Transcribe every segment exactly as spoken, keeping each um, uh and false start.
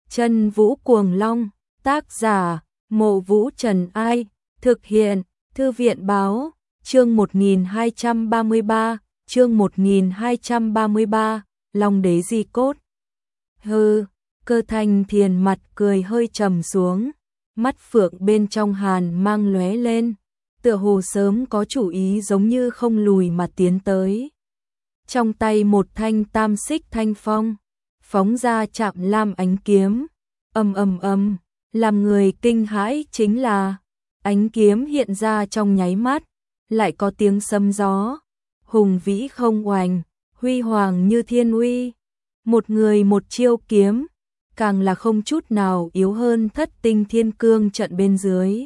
Chân Vũ Cuồng Long, tác giả, Mộ Vũ Trần Ai, thực hiện, Thư viện Báo, chương một nghìn hai trăm ba mươi ba, chương một nghìn hai trăm ba mươi ba, Long Đế Di Cốt. Hừ, Cơ Thanh Thiền mặt cười hơi trầm xuống, mắt phượng bên trong hàn mang lóe lên, tựa hồ sớm có chủ ý giống như không lùi mà tiến tới. Trong tay một thanh tam xích thanh phong, phóng ra chạm lam ánh kiếm, ầm ầm ầm, làm người kinh hãi chính là ánh kiếm hiện ra trong nháy mắt, lại có tiếng sấm gió, hùng vĩ không oành, huy hoàng như thiên uy. Một người một chiêu kiếm, càng là không chút nào yếu hơn Thất Tinh Thiên Cương trận bên dưới.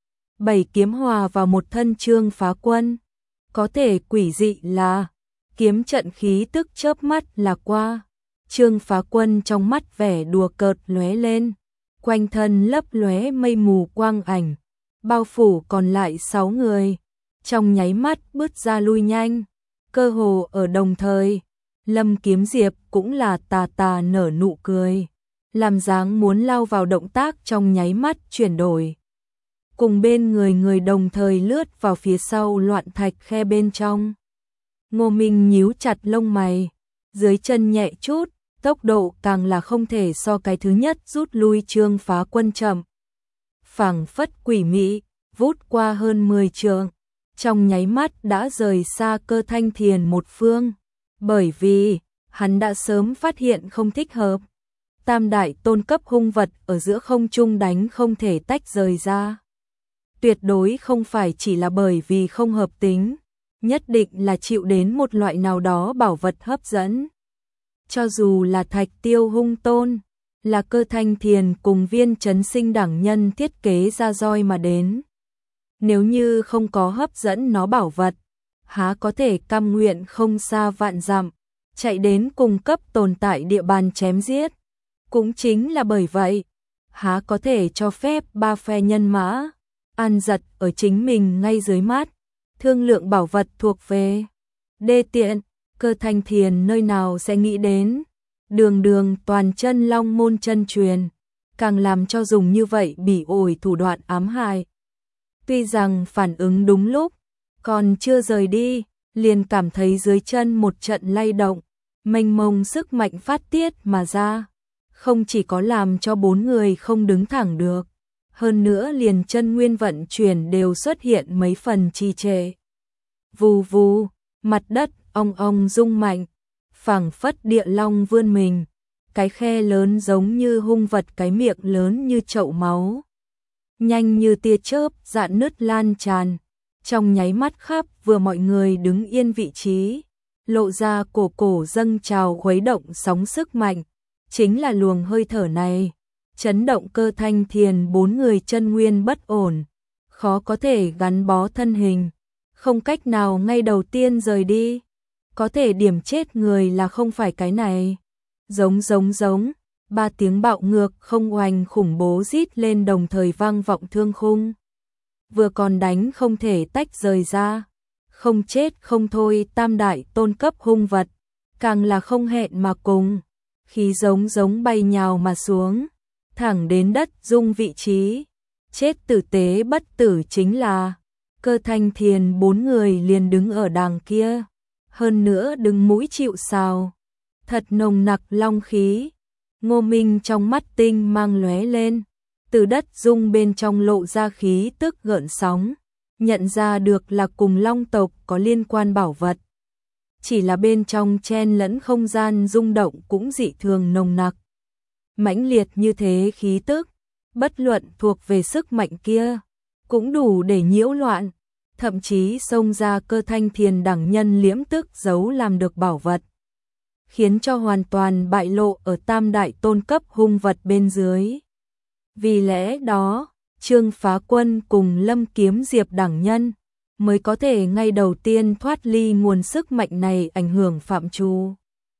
Bảy kiếm hòa vào một thân Trương Phá Quân, có thể quỷ dị là kiếm trận khí tức chớp mắt là qua. Trương Phá Quân trong mắt vẻ đùa cợt lóe lên, quanh thân lấp lóe mây mù quang ảnh, bao phủ còn lại sáu người, trong nháy mắt bứt ra lui nhanh, cơ hồ ở đồng thời. Lâm Kiếm Diệp cũng là tà tà nở nụ cười, làm dáng muốn lao vào động tác trong nháy mắt chuyển đổi. Cùng bên người người đồng thời lướt vào phía sau loạn thạch khe bên trong. Ngô Minh nhíu chặt lông mày, dưới chân nhẹ chút, tốc độ càng là không thể so cái thứ nhất rút lui Trương Phá Quân chậm. Phảng phất quỷ mị, vút qua hơn mười trượng, trong nháy mắt đã rời xa Cơ Thanh Thiền một phương, bởi vì hắn đã sớm phát hiện không thích hợp. Tam đại tôn cấp hung vật ở giữa không trung đánh không thể tách rời ra. Tuyệt đối không phải chỉ là bởi vì không hợp tính, nhất định là chịu đến một loại nào đó bảo vật hấp dẫn. Cho dù là Thạch Tiêu hung tôn, là Cơ Thanh Thiền cùng Viên Chấn Sinh đẳng nhân thiết kế ra roi mà đến. Nếu như không có hấp dẫn nó bảo vật, há có thể cam nguyện không xa vạn dặm, chạy đến cùng cấp tồn tại địa bàn chém giết. Cũng chính là bởi vậy, há có thể cho phép ba phe nhân mã ăn giật ở chính mình ngay dưới mắt, thương lượng bảo vật thuộc về đê tiện. Cơ Thanh Thiền nơi nào sẽ nghĩ đến, đường đường toàn chân long môn chân truyền, càng làm cho dùng như vậy bỉ ổi thủ đoạn ám hại. Tuy rằng phản ứng đúng lúc, còn chưa rời đi, liền cảm thấy dưới chân một trận lay động, mênh mông sức mạnh phát tiết mà ra, không chỉ có làm cho bốn người không đứng thẳng được, hơn nữa liền chân nguyên vận chuyển đều xuất hiện mấy phần trì trệ. Vù vù, mặt đất ong ong rung mạnh, phảng phất địa long vươn mình, cái khe lớn giống như hung vật, cái miệng lớn như chậu máu, nhanh như tia chớp rạn nứt lan tràn, trong nháy mắt khắp vừa mọi người đứng yên vị trí, lộ ra cổ cổ dâng trào khuấy động sóng sức mạnh, chính là luồng hơi thở này, chấn động Cơ Thanh Thiền bốn người chân nguyên bất ổn, khó có thể gắn bó thân hình, không cách nào ngay đầu tiên rời đi, có thể điểm chết người là không phải cái này. Giống giống giống, ba tiếng bạo ngược không oanh khủng bố rít lên đồng thời vang vọng thương khung. Vừa còn đánh không thể tách rời ra, không chết không thôi tam đại tôn cấp hung vật, càng là không hẹn mà cùng, khí giống giống bay nhào mà xuống, thẳng đến đất dung vị trí, chết tử tế bất tử chính là Cơ Thanh Thiền bốn người liền đứng ở đàng kia, hơn nữa đứng mũi chịu sào, thật nồng nặc long khí. Ngô Minh trong mắt tinh mang lóe lên, từ đất dung bên trong lộ ra khí tức gợn sóng, nhận ra được là cùng long tộc có liên quan bảo vật. Chỉ là bên trong chen lẫn không gian rung động cũng dị thường nồng nặc. Mãnh liệt như thế khí tức, bất luận thuộc về sức mạnh kia, cũng đủ để nhiễu loạn, thậm chí xông ra Cơ Thanh Thiền đẳng nhân liễm tức giấu làm được bảo vật, khiến cho hoàn toàn bại lộ ở tam đại tôn cấp hung vật bên dưới. Vì lẽ đó, Trương Phá Quân cùng Lâm Kiếm Diệp đẳng nhân mới có thể ngay đầu tiên thoát ly nguồn sức mạnh này ảnh hưởng phạm trù.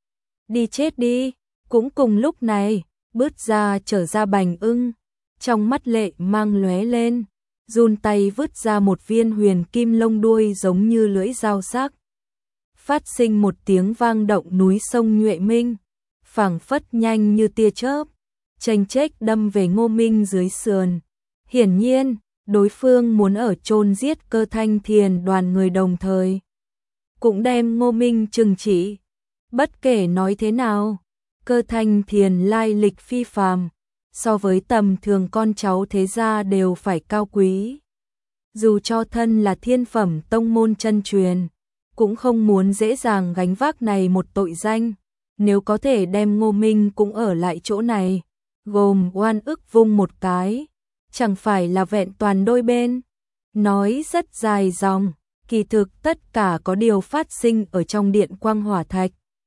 Đi chết đi, cũng cùng lúc này, bứt ra trở ra Bành Ưng, trong mắt lệ mang lóe lên, run tay vứt ra một viên huyền kim lông đuôi giống như lưỡi dao sắc. Phát sinh một tiếng vang động núi sông nhuệ minh, phảng phất nhanh như tia chớp, chênh chếch đâm về Ngô Minh dưới sườn. Hiển nhiên, đối phương muốn ở chôn giết Cơ Thanh Thiền đoàn người đồng thời. Cũng đem Ngô Minh trừng trị. Bất kể nói thế nào, Cơ Thanh Thiền lai lịch phi phàm, so với tầm thường con cháu thế gia đều phải cao quý. Dù cho thân là thiên phẩm tông môn chân truyền, cũng không muốn dễ dàng gánh vác này một tội danh. Nếu có thể đem Ngô Minh cũng ở lại chỗ này, gồm oan ức vung một cái, chẳng phải là vẹn toàn đôi bên. Nói rất dài dòng, kỳ thực tất cả có điều phát sinh ở trong điện quang hỏa thạch.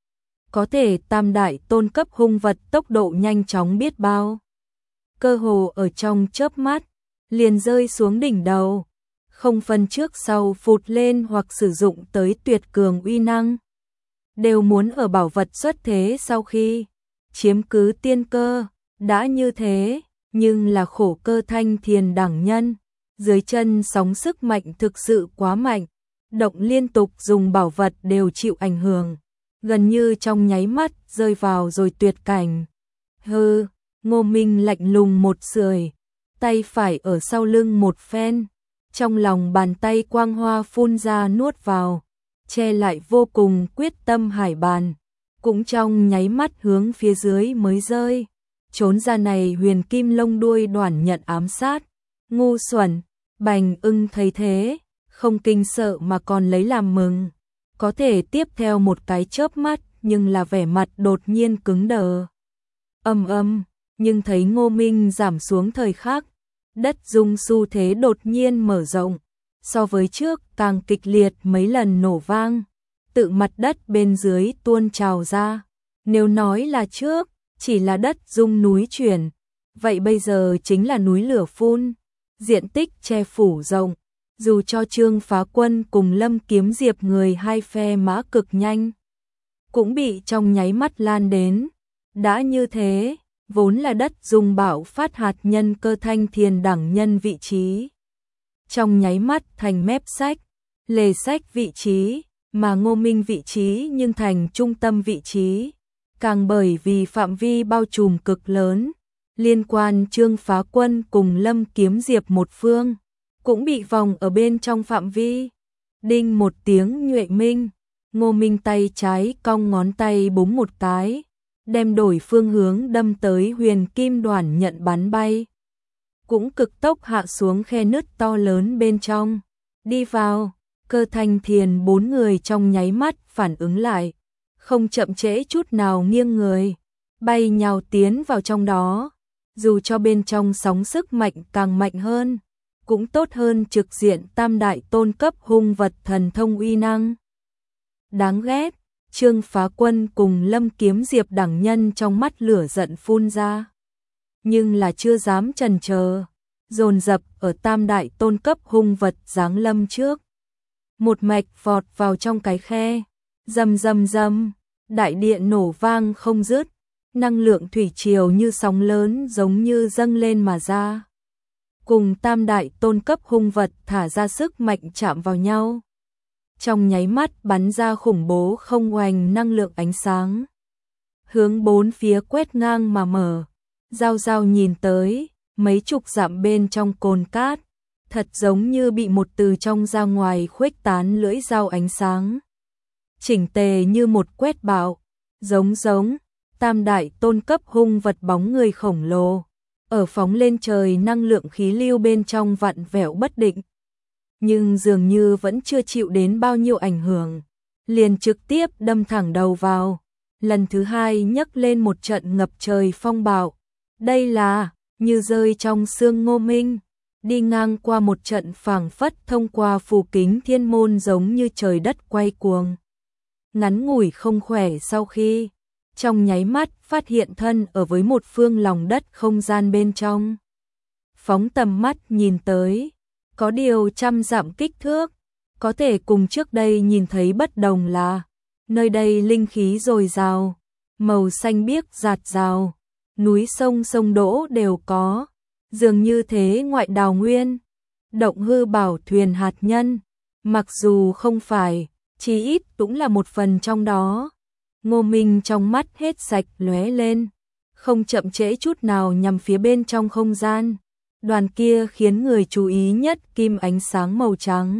Có thể tam đại tôn cấp hung vật tốc độ nhanh chóng biết bao. Cơ hồ ở trong chớp mắt, liền rơi xuống đỉnh đầu, không phân trước sau phụt lên hoặc sử dụng tới tuyệt cường uy năng. Đều muốn ở bảo vật xuất thế sau khi chiếm cứ tiên cơ, đã như thế, nhưng là khổ Cơ Thanh Thiền đẳng nhân. Dưới chân sóng sức mạnh thực sự quá mạnh, động liên tục dùng bảo vật đều chịu ảnh hưởng, gần như trong nháy mắt rơi vào rồi tuyệt cảnh. Hừ, Ngô Minh lạnh lùng một sưởi, tay phải ở sau lưng một phen, trong lòng bàn tay quang hoa phun ra nuốt vào, che lại vô cùng quyết tâm hải bàn, cũng trong nháy mắt hướng phía dưới mới rơi. Trốn ra này huyền kim lông đuôi đoản nhận ám sát. Ngu xuẩn, Bành Ưng thấy thế, không kinh sợ mà còn lấy làm mừng. Có thể tiếp theo một cái chớp mắt, nhưng là vẻ mặt đột nhiên cứng đờ. Âm âm, nhưng thấy Ngô Minh giảm xuống thời khắc, đất rung xu thế đột nhiên mở rộng, so với trước càng kịch liệt mấy lần nổ vang, tự mặt đất bên dưới tuôn trào ra. Nếu nói là trước, chỉ là đất rung núi chuyển, vậy bây giờ chính là núi lửa phun, diện tích che phủ rộng. Dù cho Trương Phá Quân cùng Lâm Kiếm Diệp người hai phe mã cực nhanh, cũng bị trong nháy mắt lan đến. Đã như thế, vốn là đất rung bạo phát hạt nhân Cơ Thanh Thiền đẳng nhân vị trí, trong nháy mắt thành mép sách, lề sách vị trí, mà Ngô Minh vị trí nhưng thành trung tâm vị trí. Càng bởi vì phạm vi bao trùm cực lớn, liên quan Trương Phá Quân cùng Lâm Kiếm Diệp một phương, cũng bị vòng ở bên trong phạm vi. Đinh một tiếng nhuệ minh, Ngô Minh tay trái cong ngón tay búng một cái, đem đổi phương hướng đâm tới huyền kim đoản nhận bắn bay. Cũng cực tốc hạ xuống khe nứt to lớn bên trong. Đi vào, Cơ Thanh Thiền bốn người trong nháy mắt phản ứng lại, không chậm trễ chút nào nghiêng người, bay nhào tiến vào trong đó. Dù cho bên trong sóng sức mạnh càng mạnh hơn, cũng tốt hơn trực diện tam đại tôn cấp hung vật thần thông uy năng. Đáng ghét, Trương Phá Quân cùng Lâm Kiếm Diệp đẳng nhân trong mắt lửa giận phun ra. Nhưng là chưa dám chần chờ, dồn dập ở tam đại tôn cấp hung vật giáng lâm trước. Một mạch vọt vào trong cái khe, rầm rầm rầm, đại điện nổ vang không dứt, năng lượng thủy triều như sóng lớn giống như dâng lên mà ra. Cùng tam đại tôn cấp hung vật thả ra sức mạnh chạm vào nhau. Trong nháy mắt bắn ra khủng bố không oanh năng lượng ánh sáng. Hướng bốn phía quét ngang mà mở. Giao giao nhìn tới, mấy chục dặm bên trong cồn cát, thật giống như bị một từ trong ra ngoài khuếch tán lưỡi dao ánh sáng. Chỉnh tề như một quét bạo, giống giống, tam đại tôn cấp hung vật bóng người khổng lồ. Ở phóng lên trời năng lượng khí lưu bên trong vặn vẹo bất định. Nhưng dường như vẫn chưa chịu đến bao nhiêu ảnh hưởng, liền trực tiếp đâm thẳng đầu vào. Lần thứ hai nhấc lên một trận ngập trời phong bạo. Đây là, như rơi trong sương Ngô Minh, đi ngang qua một trận phảng phất thông qua phù kính thiên môn giống như trời đất quay cuồng. Ngắn ngủi không khỏe sau khi, trong nháy mắt phát hiện thân ở với một phương lòng đất không gian bên trong. Phóng tầm mắt nhìn tới, có điều trăm dặm kích thước, có thể cùng trước đây nhìn thấy bất đồng là, nơi đây linh khí dồi dào, màu xanh biếc rạt rào, núi sông sông đỗ đều có, dường như thế ngoại đào nguyên, động hư bảo thuyền hạt nhân, mặc dù không phải, chí ít cũng là một phần trong đó. Ngô Minh trong mắt hết sạch lóe lên, không chậm trễ chút nào nhằm phía bên trong không gian. Đoàn kia khiến người chú ý nhất kim ánh sáng màu trắng.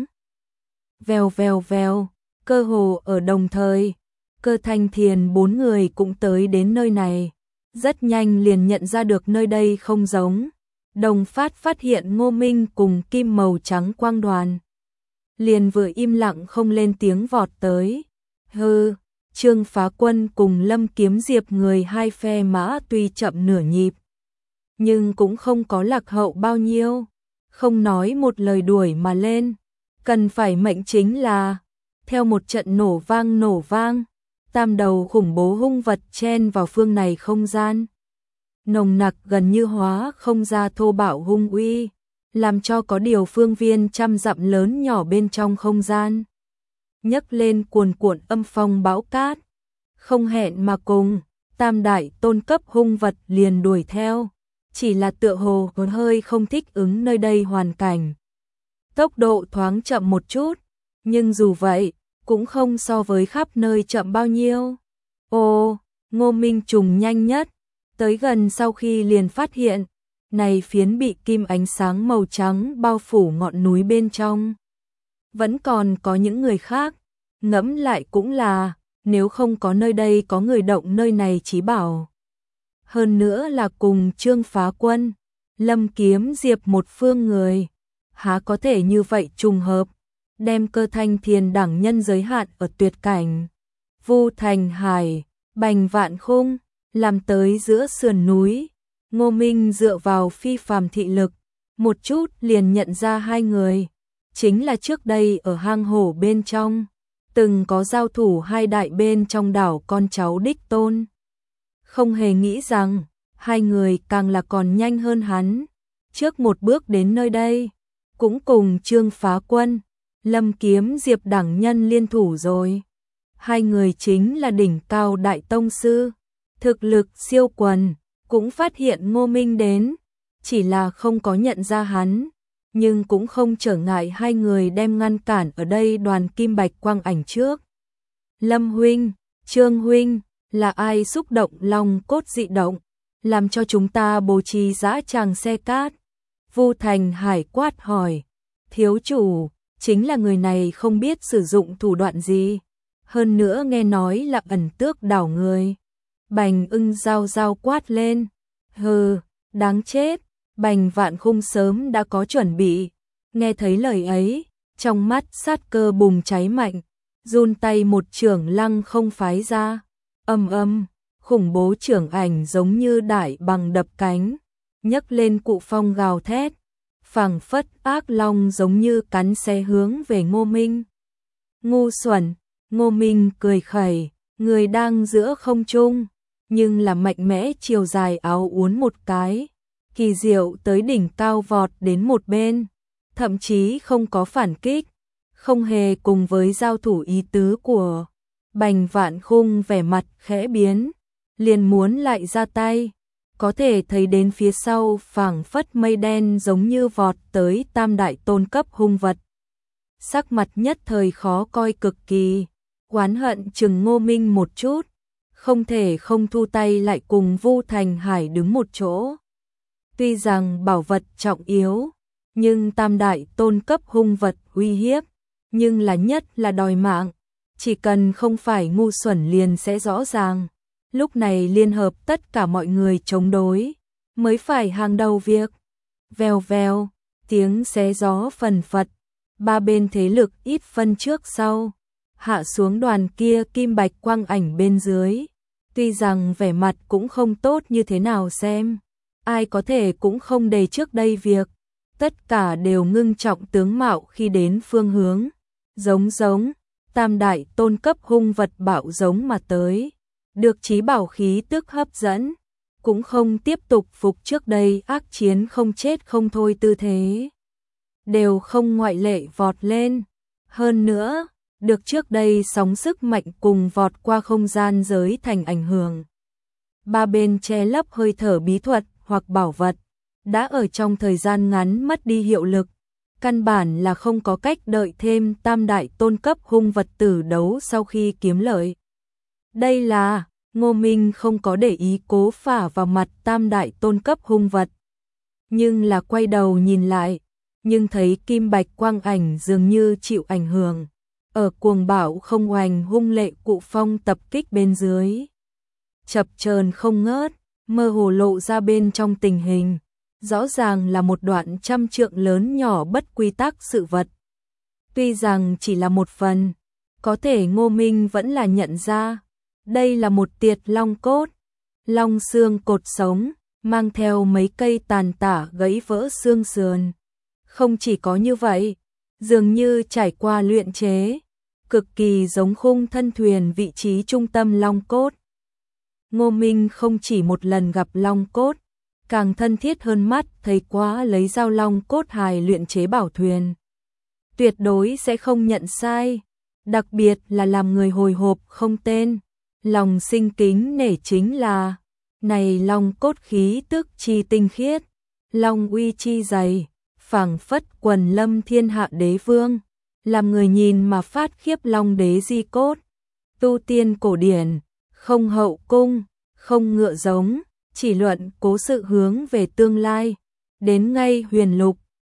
Vèo vèo vèo, cơ hồ ở đồng thời, Cơ Thanh Thiền bốn người cũng tới đến nơi này. Rất nhanh liền nhận ra được nơi đây không giống. Đồng Phát phát hiện Ngô Minh cùng kim màu trắng quang đoàn. Liền vừa im lặng không lên tiếng vọt tới. Hừ, Trương Phá Quân cùng Lâm Kiếm Diệp người hai phe mã tuy chậm nửa nhịp, nhưng cũng không có lạc hậu bao nhiêu. Không nói một lời đuổi mà lên. Cần phải mệnh chính là, theo một trận nổ vang nổ vang, tam đầu khủng bố hung vật chen vào phương này không gian. Nồng nặc gần như hóa không ra thô bạo hung uy, làm cho có điều phương viên trăm dặm lớn nhỏ bên trong không gian nhấc lên cuồn cuộn âm phong bão cát. Không hẹn mà cùng, tam đại tôn cấp hung vật liền đuổi theo, chỉ là tựa hồ hơi không thích ứng nơi đây hoàn cảnh. Tốc độ thoáng chậm một chút, nhưng dù vậy, cũng không so với khắp nơi chậm bao nhiêu. Ồ, Ngô Minh trùng nhanh nhất, tới gần sau khi liền phát hiện, này phiến bị kim ánh sáng màu trắng bao phủ ngọn núi bên trong. Vẫn còn có những người khác, ngẫm lại cũng là, nếu không có nơi đây có người động nơi này chí bảo. Hơn nữa là cùng Trương Phá Quân, Lâm Kiếm Diệp một phương người, há có thể như vậy trùng hợp, đem Cơ Thanh Thiền đẳng nhân giới hạn ở tuyệt cảnh. Vu Thành Hải, Bành Vạn Khung, làm tới giữa sườn núi. Ngô Minh dựa vào phi phàm thị lực, một chút liền nhận ra hai người, chính là trước đây ở hang hổ bên trong, từng có giao thủ hai đại bên trong đảo con cháu đích tôn. Không hề nghĩ rằng, hai người càng là còn nhanh hơn hắn, trước một bước đến nơi đây, cũng cùng Trương Phá Quân, Lâm Kiếm Diệp đẳng nhân liên thủ rồi. Hai người chính là đỉnh cao đại tông sư, thực lực siêu quần, cũng phát hiện Ngô Minh đến, chỉ là không có nhận ra hắn, nhưng cũng không trở ngại hai người đem ngăn cản ở đây đoàn kim bạch quang ảnh trước. Lâm huynh, Trương huynh, là ai xúc động lòng cốt dị động, làm cho chúng ta bố trí dã tràng xe cát? Vu Thành Hải quát hỏi. Thiếu chủ, chính là người này không biết sử dụng thủ đoạn gì, hơn nữa nghe nói là ẩn tước đảo người. Bành Ưng giao giao quát lên. Hừ, đáng chết, Bành Vạn Khung sớm đã có chuẩn bị. Nghe thấy lời ấy, trong mắt sát cơ bùng cháy mạnh, run tay một chưởng lăng không phái ra. Âm âm, khủng bố chưởng ảnh giống như đại bằng đập cánh, nhấc lên cụ phong gào thét, phảng phất ác long giống như cắn xé hướng về Ngô Minh. Ngu xuẩn, Ngô Minh cười khẩy, người đang giữa không trung, nhưng là mạnh mẽ chiều dài áo uốn một cái, kỳ diệu tới đỉnh cao vọt đến một bên, thậm chí không có phản kích, không hề cùng với giao thủ ý tứ của Bành Vạn Khung. Vẻ mặt khẽ biến, liền muốn lại ra tay, có thể thấy đến phía sau phảng phất mây đen giống như vọt tới tam đại tôn cấp hung vật. Sắc mặt nhất thời khó coi cực kỳ, oán hận chừng Ngô Minh một chút, không thể không thu tay lại cùng Vu Thành Hải đứng một chỗ. Tuy rằng bảo vật trọng yếu, nhưng tam đại tôn cấp hung vật uy hiếp, nhưng là nhất là đòi mạng, chỉ cần không phải ngu xuẩn liền sẽ rõ ràng. Lúc này liên hợp tất cả mọi người chống đối, mới phải hàng đầu việc. Vèo vèo, tiếng xé gió phần phật, ba bên thế lực ít phân trước sau, hạ xuống đoàn kia kim bạch quang ảnh bên dưới. Tuy rằng vẻ mặt cũng không tốt như thế nào xem, ai có thể cũng không đầy trước đây việc, tất cả đều ngưng trọng tướng mạo khi đến phương hướng. Giống giống, tam đại tôn cấp hung vật bạo giống mà tới, được chí bảo khí tức hấp dẫn, cũng không tiếp tục phục trước đây ác chiến không chết không thôi tư thế. Đều không ngoại lệ vọt lên, hơn nữa, được trước đây sóng sức mạnh cùng vọt qua không gian giới thành ảnh hưởng. Ba bên che lấp hơi thở bí thuật hoặc bảo vật, đã ở trong thời gian ngắn mất đi hiệu lực, căn bản là không có cách đợi thêm tam đại tôn cấp hung vật tử đấu sau khi kiếm lợi. Đây là, Ngô Minh không có để ý cố phả vào mặt tam đại tôn cấp hung vật. Nhưng là quay đầu nhìn lại, nhưng thấy kim bạch quang ảnh dường như chịu ảnh hưởng. Ở cuồng bạo không hoành hung lệ cụ phong tập kích bên dưới. Chập chờn không ngớt, mơ hồ lộ ra bên trong tình hình. Rõ ràng là một đoạn trăm trượng lớn nhỏ bất quy tắc sự vật. Tuy rằng chỉ là một phần, có thể Ngô Minh vẫn là nhận ra. Đây là một tiệt long cốt, long xương cột sống, mang theo mấy cây tàn tả gãy vỡ xương sườn. Không chỉ có như vậy, dường như trải qua luyện chế, cực kỳ giống khung thân thuyền vị trí trung tâm long cốt. Ngô Minh không chỉ một lần gặp long cốt, càng thân thiết hơn mắt thấy quá lấy dao long cốt hài luyện chế bảo thuyền. Tuyệt đối sẽ không nhận sai, đặc biệt là làm người hồi hộp không tên. Lòng sinh kính nể chính là, này long cốt khí tức chi tinh khiết, long uy chi dày, phảng phất quần lâm thiên hạ đế vương, làm người nhìn mà phát khiếp long đế di cốt. Tu tiên cổ điển, không hậu cung, không ngựa giống, chỉ luận cố sự hướng về tương lai, đến ngay huyền lục,